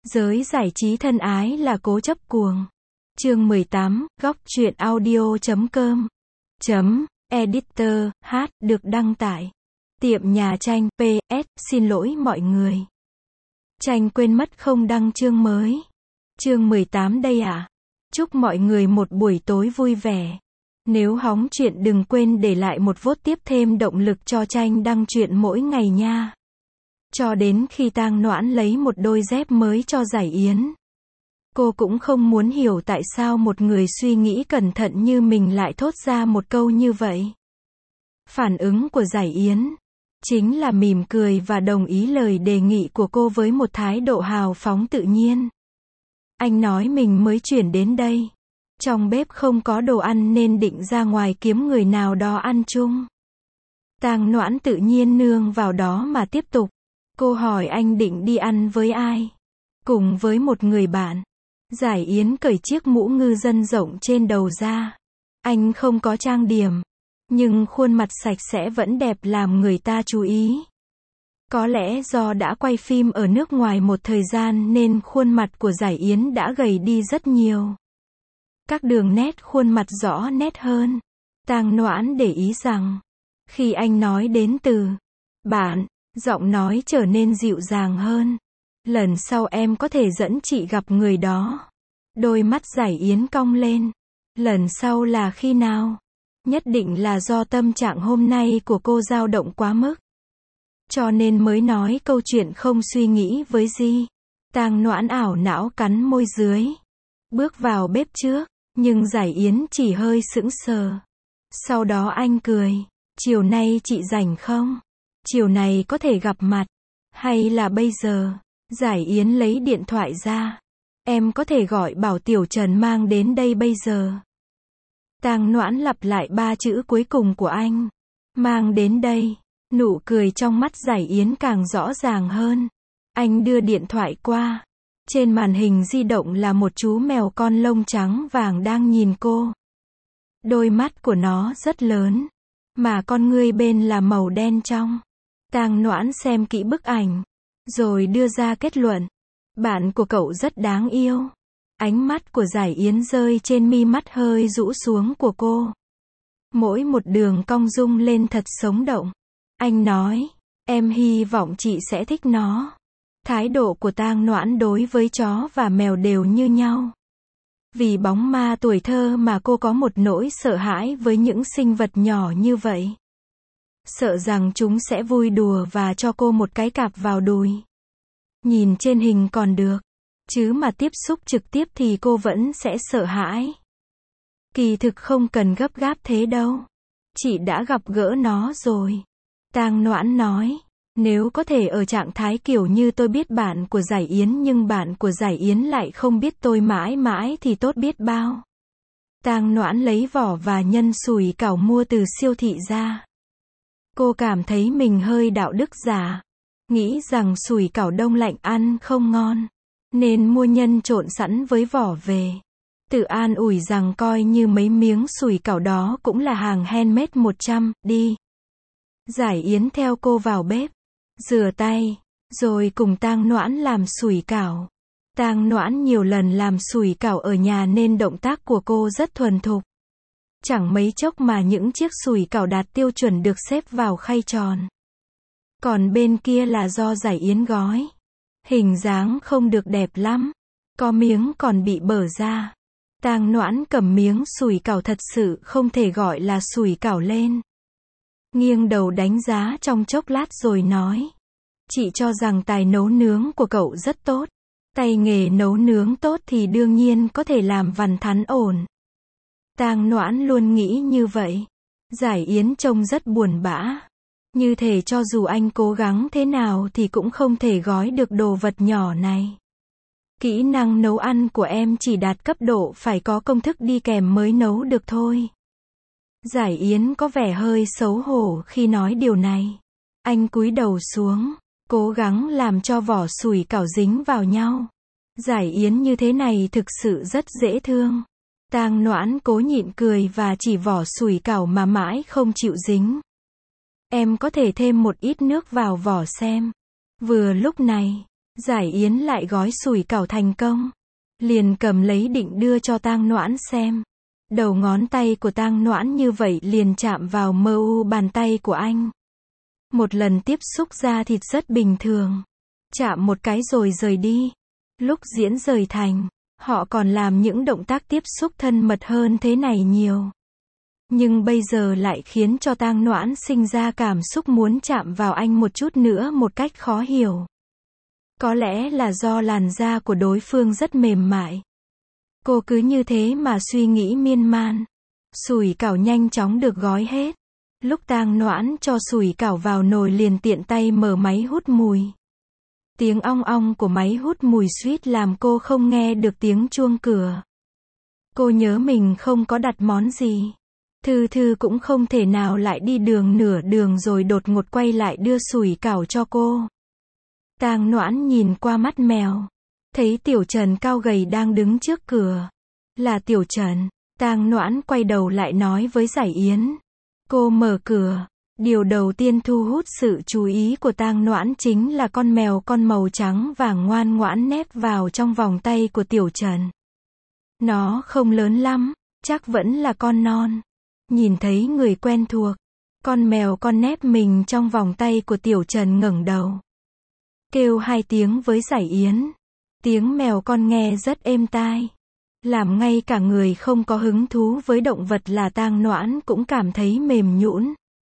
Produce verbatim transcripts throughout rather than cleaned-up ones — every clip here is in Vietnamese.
Giới giải trí thân ái là cố chấp cuồng. Chương mười tám, góc truyện audio chấm com. Chấm, editor, hát, được đăng tại tiệm nhà tranh, pê ét, xin lỗi mọi người. Tranh quên mất không đăng chương mới. Chương mười tám đây ạ. À? Chúc mọi người một buổi tối vui vẻ. Nếu hóng chuyện đừng quên để lại một vote tiếp thêm động lực cho tranh đăng chuyện mỗi ngày nha. Cho đến khi Tang Noãn lấy một đôi dép mới cho Giải Yến. Cô cũng không muốn hiểu tại sao một người suy nghĩ cẩn thận như mình lại thốt ra một câu như vậy. Phản ứng của Giải Yến chính là mỉm cười và đồng ý lời đề nghị của cô với một thái độ hào phóng tự nhiên. Anh nói mình mới chuyển đến đây. Trong bếp không có đồ ăn nên định ra ngoài kiếm người nào đó ăn chung. Tang Noãn tự nhiên nương vào đó mà tiếp tục. Cô hỏi anh định đi ăn với ai? Cùng với một người bạn. Giải Yến cởi chiếc mũ ngư dân rộng trên đầu ra. Anh không có trang điểm. Nhưng khuôn mặt sạch sẽ vẫn đẹp làm người ta chú ý. Có lẽ do đã quay phim ở nước ngoài một thời gian nên khuôn mặt của Giải Yến đã gầy đi rất nhiều. Các đường nét khuôn mặt rõ nét hơn. Tang Noãn để ý rằng, khi anh nói đến từ bạn, giọng nói trở nên dịu dàng hơn. Lần sau em có thể dẫn chị gặp người đó. Đôi mắt Giải Yến cong lên. Lần sau là khi nào? Nhất định là do tâm trạng hôm nay của cô dao động quá mức. Cho nên mới nói câu chuyện không suy nghĩ với Di. Tang Noãn ảo não cắn môi dưới. Bước vào bếp trước, nhưng Giải Yến chỉ hơi sững sờ. Sau đó anh cười. Chiều nay chị rảnh không? Chiều này có thể gặp mặt. Hay là bây giờ? Giải Yến lấy điện thoại ra. Em có thể gọi bảo Tiểu Trần mang đến đây bây giờ. Tang Noãn lặp lại ba chữ cuối cùng của anh. Mang đến đây. Nụ cười trong mắt Giải Yến càng rõ ràng hơn. Anh đưa điện thoại qua. Trên màn hình di động là một chú mèo con lông trắng vàng đang nhìn cô. Đôi mắt của nó rất lớn. Mà con ngươi bên là màu đen trong. Tang Noãn xem kỹ bức ảnh. Rồi đưa ra kết luận. Bạn của cậu rất đáng yêu. Ánh mắt của Giải Yến rơi trên mi mắt hơi rũ xuống của cô. Mỗi một đường cong rung lên thật sống động. Anh nói, em hy vọng chị sẽ thích nó. Thái độ của Tang Noãn đối với chó và mèo đều như nhau. Vì bóng ma tuổi thơ mà cô có một nỗi sợ hãi với những sinh vật nhỏ như vậy. Sợ rằng chúng sẽ vui đùa và cho cô một cái cạp vào đùi. Nhìn trên hình còn được. Chứ mà tiếp xúc trực tiếp thì cô vẫn sẽ sợ hãi. Kỳ thực không cần gấp gáp thế đâu. Chị đã gặp gỡ nó rồi. Tang Noãn nói. Nếu có thể ở trạng thái kiểu như tôi biết bạn của Giải Yến nhưng bạn của Giải Yến lại không biết tôi mãi mãi thì tốt biết bao. Tang Noãn lấy vỏ và nhân sủi cảo mua từ siêu thị ra. Cô cảm thấy mình hơi đạo đức giả. Nghĩ rằng sủi cảo đông lạnh ăn không ngon. Nên mua nhân trộn sẵn với vỏ về. Tự an ủi rằng coi như mấy miếng sủi cảo đó cũng là hàng handmade một trăm, đi. Giải Yến theo cô vào bếp. Rửa tay. Rồi cùng Tang Noãn làm sủi cảo. Tang Noãn nhiều lần làm sủi cảo ở nhà nên động tác của cô rất thuần thục. Chẳng mấy chốc mà những chiếc sủi cảo đạt tiêu chuẩn được xếp vào khay tròn. Còn bên kia là do Giải Yến gói. Hình dáng không được đẹp lắm. Có miếng còn bị bở ra. Tang Noãn cầm miếng sủi cảo thật sự không thể gọi là sủi cảo lên. Nghiêng đầu đánh giá trong chốc lát rồi nói. Chị cho rằng tài nấu nướng của cậu rất tốt. Tay nghề nấu nướng tốt thì đương nhiên có thể làm vằn thắn ổn. Tang Noãn luôn nghĩ như vậy. Giải Yến trông rất buồn bã. Như thể cho dù anh cố gắng thế nào thì cũng không thể gói được đồ vật nhỏ này. Kỹ năng nấu ăn của em chỉ đạt cấp độ phải có công thức đi kèm mới nấu được thôi. Giải Yến có vẻ hơi xấu hổ khi nói điều này. Anh cúi đầu xuống, cố gắng làm cho vỏ sủi cảo dính vào nhau. Giải Yến như thế này thực sự rất dễ thương. Tang Noãn cố nhịn cười và chỉ vỏ sủi cảo mà mãi không chịu dính. Em có thể thêm một ít nước vào vỏ xem. Vừa lúc này, Giải Yến lại gói sủi cảo thành công. Liền cầm lấy định đưa cho Tang Noãn xem. Đầu ngón tay của Tang Noãn như vậy liền chạm vào mờ u bàn tay của anh. Một lần tiếp xúc da thịt rất bình thường. Chạm một cái rồi rời đi. Lúc diễn rời thành, họ còn làm những động tác tiếp xúc thân mật hơn thế này nhiều. Nhưng bây giờ lại khiến cho Tang Noãn sinh ra cảm xúc muốn chạm vào anh một chút nữa một cách khó hiểu. Có lẽ là do làn da của đối phương rất mềm mại. Cô cứ như thế mà suy nghĩ miên man. Sủi cảo nhanh chóng được gói hết. Lúc Tang Noãn cho sủi cảo vào nồi liền tiện tay mở máy hút mùi. Tiếng ong ong của máy hút mùi suýt làm cô không nghe được tiếng chuông cửa. Cô nhớ mình không có đặt món gì. Thư Thư cũng không thể nào lại đi đường nửa đường rồi đột ngột quay lại đưa sủi cảo cho cô. Tang Noãn nhìn qua mắt mèo. Thấy Tiểu Trần cao gầy đang đứng trước cửa. Là Tiểu Trần. Tang Noãn quay đầu lại nói với Giải Yến. Cô mở cửa. Điều đầu tiên thu hút sự chú ý của Tang Noãn chính là con mèo con màu trắng vàng ngoan ngoãn nép vào trong vòng tay của Tiểu Trần. Nó không lớn lắm, chắc vẫn là con non. Nhìn thấy người quen thuộc, con mèo con nép mình trong vòng tay của Tiểu Trần ngẩng đầu. Kêu hai tiếng với Giải Yến. Tiếng mèo con nghe rất êm tai. Làm ngay cả người không có hứng thú với động vật là Tang Noãn cũng cảm thấy mềm nhũn.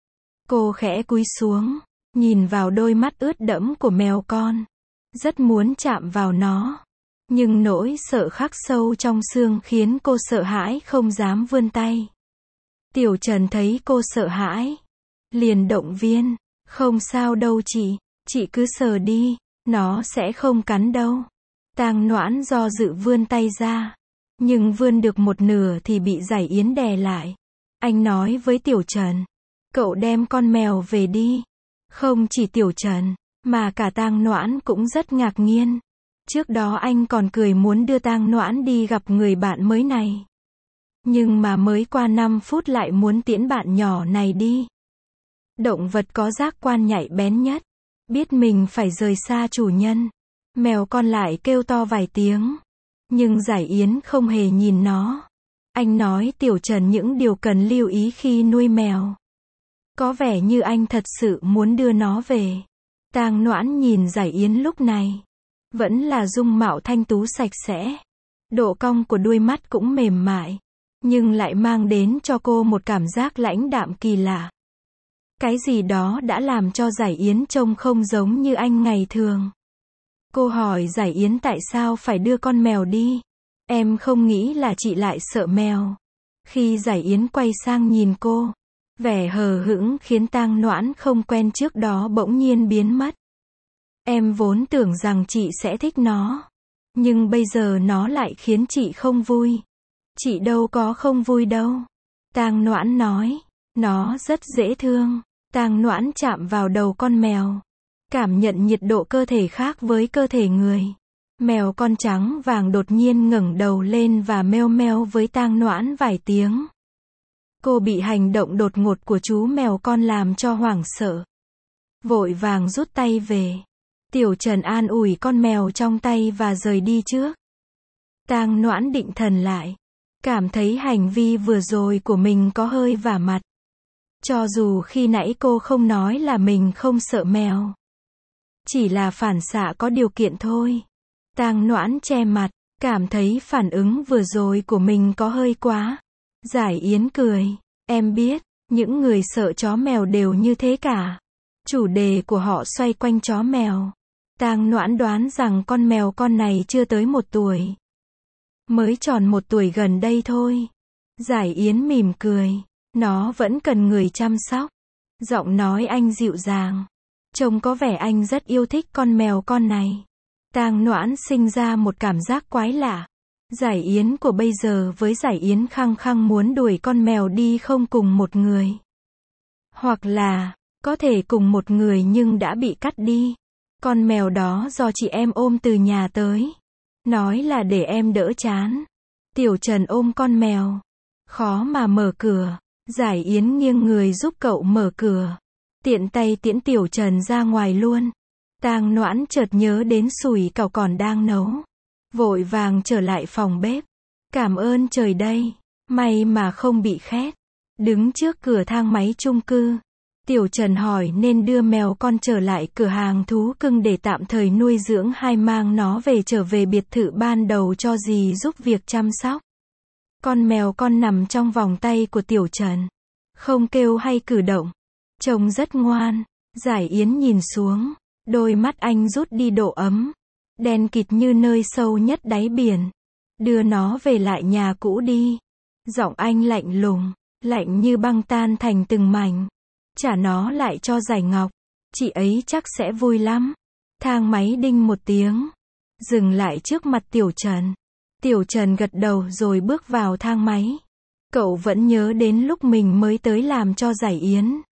Cô khẽ cúi xuống, nhìn vào đôi mắt ướt đẫm của mèo con. Rất muốn chạm vào nó. Nhưng nỗi sợ khắc sâu trong xương khiến cô sợ hãi không dám vươn tay. Tiểu Trần thấy cô sợ hãi. Liền động viên. Không sao đâu chị, chị cứ sờ đi, nó sẽ không cắn đâu. Tang Noãn do dự vươn tay ra. Nhưng vươn được một nửa thì bị Giải Yến đè lại. Anh nói với Tiểu Trần. Cậu đem con mèo về đi. Không chỉ Tiểu Trần, mà cả Tang Noãn cũng rất ngạc nhiên. Trước đó anh còn cười muốn đưa Tang Noãn đi gặp người bạn mới này. Nhưng mà mới qua năm phút lại muốn tiễn bạn nhỏ này đi. Động vật có giác quan nhạy bén nhất. Biết mình phải rời xa chủ nhân. Mèo con lại kêu to vài tiếng. Nhưng Giải Yến không hề nhìn nó. Anh nói Tiểu Trần những điều cần lưu ý khi nuôi mèo. Có vẻ như anh thật sự muốn đưa nó về. Tang Noãn nhìn Giải Yến lúc này. Vẫn là dung mạo thanh tú sạch sẽ. Độ cong của đuôi mắt cũng mềm mại. Nhưng lại mang đến cho cô một cảm giác lãnh đạm kỳ lạ. Cái gì đó đã làm cho Giải Yến trông không giống như anh ngày thường. Cô hỏi Giải Yến tại sao phải đưa con mèo đi. Em không nghĩ là chị lại sợ mèo. Khi Giải Yến quay sang nhìn cô, vẻ hờ hững khiến Tang Noãn không quen trước đó bỗng nhiên biến mất. Em vốn tưởng rằng chị sẽ thích nó. Nhưng bây giờ nó lại khiến chị không vui. Chị đâu có không vui đâu. Tang Noãn nói. Nó rất dễ thương. Tang Noãn chạm vào đầu con mèo. Cảm nhận nhiệt độ cơ thể khác với cơ thể người. Mèo con trắng vàng đột nhiên ngẩng đầu lên và meo meo với Tang Noãn vài tiếng. Cô bị hành động đột ngột của chú mèo con làm cho hoảng sợ. Vội vàng rút tay về. Tiểu Trần an ủi con mèo trong tay và rời đi trước. Tang Noãn định thần lại. Cảm thấy hành vi vừa rồi của mình có hơi vả mặt. Cho dù khi nãy cô không nói là mình không sợ mèo. Chỉ là phản xạ có điều kiện thôi. Tang Noãn che mặt. Cảm thấy phản ứng vừa rồi của mình có hơi quá. Giải Yến cười. Em biết, những người sợ chó mèo đều như thế cả. Chủ đề của họ xoay quanh chó mèo. Tang Noãn đoán rằng con mèo con này chưa tới một tuổi. Mới tròn một tuổi gần đây thôi. Giải Yến mỉm cười. Nó vẫn cần người chăm sóc. Giọng nói anh dịu dàng. Trông có vẻ anh rất yêu thích con mèo con này. Tang Noãn sinh ra một cảm giác quái lạ. Giải Yến của bây giờ với Giải Yến khăng khăng muốn đuổi con mèo đi không cùng một người. Hoặc là, có thể cùng một người nhưng đã bị cắt đi. Con mèo đó do chị em ôm từ nhà tới. Nói là để em đỡ chán. Tiểu Trần ôm con mèo. Khó mà mở cửa. Giải Yến nghiêng người giúp cậu mở cửa. Tiện tay tiễn Tiểu Trần ra ngoài luôn. Tang Noãn chợt nhớ đến sủi cảo còn đang nấu. Vội vàng trở lại phòng bếp. Cảm ơn trời đây. May mà không bị khét. Đứng trước cửa thang máy chung cư. Tiểu Trần hỏi nên đưa mèo con trở lại cửa hàng thú cưng để tạm thời nuôi dưỡng hay mang nó về trở về biệt thự ban đầu cho dì giúp việc chăm sóc. Con mèo con nằm trong vòng tay của Tiểu Trần. Không kêu hay cử động. Trông rất ngoan. Giải Yến nhìn xuống. Đôi mắt anh rút đi độ ấm. Đen kịt như nơi sâu nhất đáy biển. Đưa nó về lại nhà cũ đi. Giọng anh lạnh lùng. Lạnh như băng tan thành từng mảnh. Trả nó lại cho Giải Ngọc. Chị ấy chắc sẽ vui lắm. Thang máy đinh một tiếng. Dừng lại trước mặt Tiểu Trần. Tiểu Trần gật đầu rồi bước vào thang máy. Cậu vẫn nhớ đến lúc mình mới tới làm cho Giải Yến.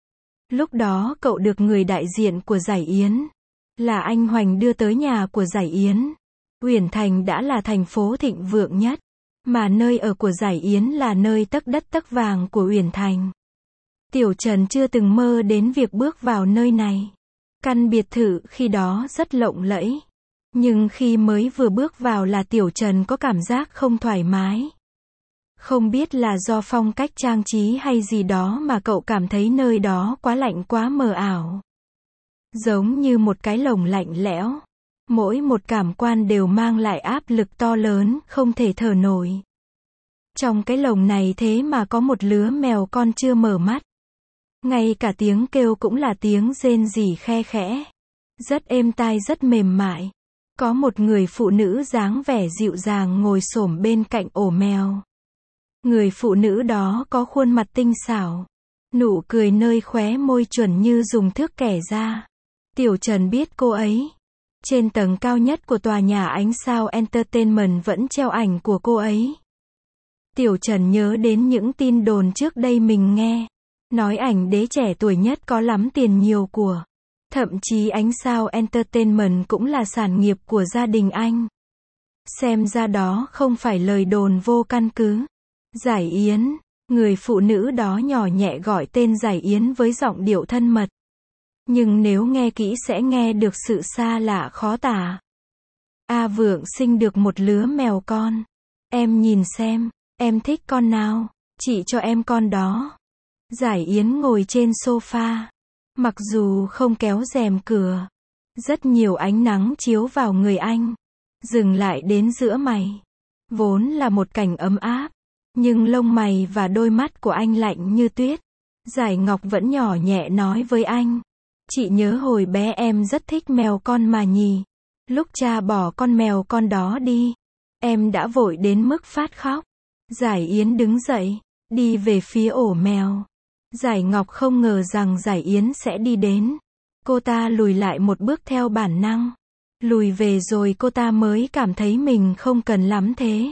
Lúc đó cậu được người đại diện của Giải Yến là anh Hoành đưa tới nhà của Giải Yến. Uyển Thành đã là thành phố thịnh vượng nhất, mà nơi ở của Giải Yến là nơi tấc đất tấc vàng của Uyển Thành. Tiểu Trần chưa từng mơ đến việc bước vào nơi này. Căn biệt thự khi đó rất lộng lẫy. Nhưng khi mới vừa bước vào là Tiểu Trần có cảm giác không thoải mái. Không biết là do phong cách trang trí hay gì đó mà cậu cảm thấy nơi đó quá lạnh quá mờ ảo. Giống như một cái lồng lạnh lẽo. Mỗi một cảm quan đều mang lại áp lực to lớn, không thể thở nổi. Trong cái lồng này thế mà có một lứa mèo con chưa mở mắt. Ngay cả tiếng kêu cũng là tiếng rên rỉ khe khẽ. Rất êm tai rất mềm mại. Có một người phụ nữ dáng vẻ dịu dàng ngồi xổm bên cạnh ổ mèo. Người phụ nữ đó có khuôn mặt tinh xảo. Nụ cười nơi khóe môi chuẩn như dùng thước kẻ ra. Tiểu Trần biết cô ấy. Trên tầng cao nhất của tòa nhà Ánh Sao Entertainment vẫn treo ảnh của cô ấy. Tiểu Trần nhớ đến những tin đồn trước đây mình nghe. Nói ảnh đế trẻ tuổi nhất có lắm tiền nhiều của. Thậm chí Ánh Sao Entertainment cũng là sản nghiệp của gia đình anh. Xem ra đó không phải lời đồn vô căn cứ. Giải Yến, người phụ nữ đó nhỏ nhẹ gọi tên Giải Yến với giọng điệu thân mật. Nhưng nếu nghe kỹ sẽ nghe được sự xa lạ khó tả. A Vượng sinh được một lứa mèo con. Em nhìn xem, em thích con nào, chị cho em con đó. Giải Yến ngồi trên sofa. Mặc dù không kéo rèm cửa, rất nhiều ánh nắng chiếu vào người anh. Dừng lại đến giữa mày. Vốn là một cảnh ấm áp. Nhưng lông mày và đôi mắt của anh lạnh như tuyết. Giải Ngọc vẫn nhỏ nhẹ nói với anh. Chị nhớ hồi bé em rất thích mèo con mà nhỉ. Lúc cha bỏ con mèo con đó đi, em đã vội đến mức phát khóc. Giải Yến đứng dậy, đi về phía ổ mèo. Giải Ngọc không ngờ rằng Giải Yến sẽ đi đến. Cô ta lùi lại một bước theo bản năng. Lùi về rồi cô ta mới cảm thấy mình không cần lắm thế.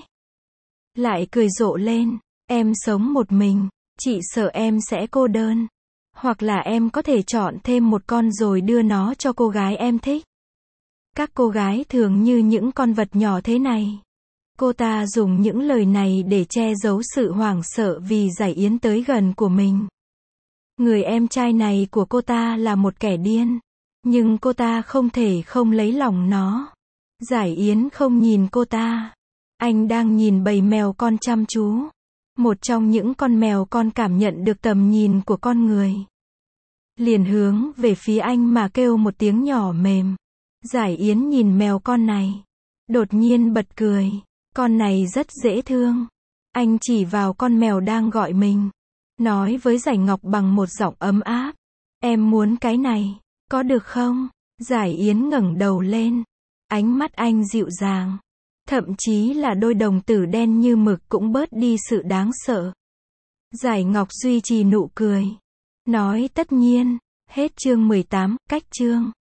Lại cười rộ lên. Em sống một mình, chị sợ em sẽ cô đơn. Hoặc là em có thể chọn thêm một con rồi đưa nó cho cô gái em thích. Các cô gái thường như những con vật nhỏ thế này. Cô ta dùng những lời này để che giấu sự hoảng sợ vì Giải Yến tới gần của mình. Người em trai này của cô ta là một kẻ điên. Nhưng cô ta không thể không lấy lòng nó. Giải Yến không nhìn cô ta. Anh đang nhìn bầy mèo con chăm chú. Một trong những con mèo con cảm nhận được tầm nhìn của con người. Liền hướng về phía anh mà kêu một tiếng nhỏ mềm. Giải Yến nhìn mèo con này. Đột nhiên bật cười. Con này rất dễ thương. Anh chỉ vào con mèo đang gọi mình. Nói với Giải Ngọc bằng một giọng ấm áp. Em muốn cái này, có được không? Giải Yến ngẩng đầu lên. Ánh mắt anh dịu dàng. Thậm chí là đôi đồng tử đen như mực cũng bớt đi sự đáng sợ. Giải Ngọc duy trì nụ cười. Nói tất nhiên. Hết chương mười tám, cách chương.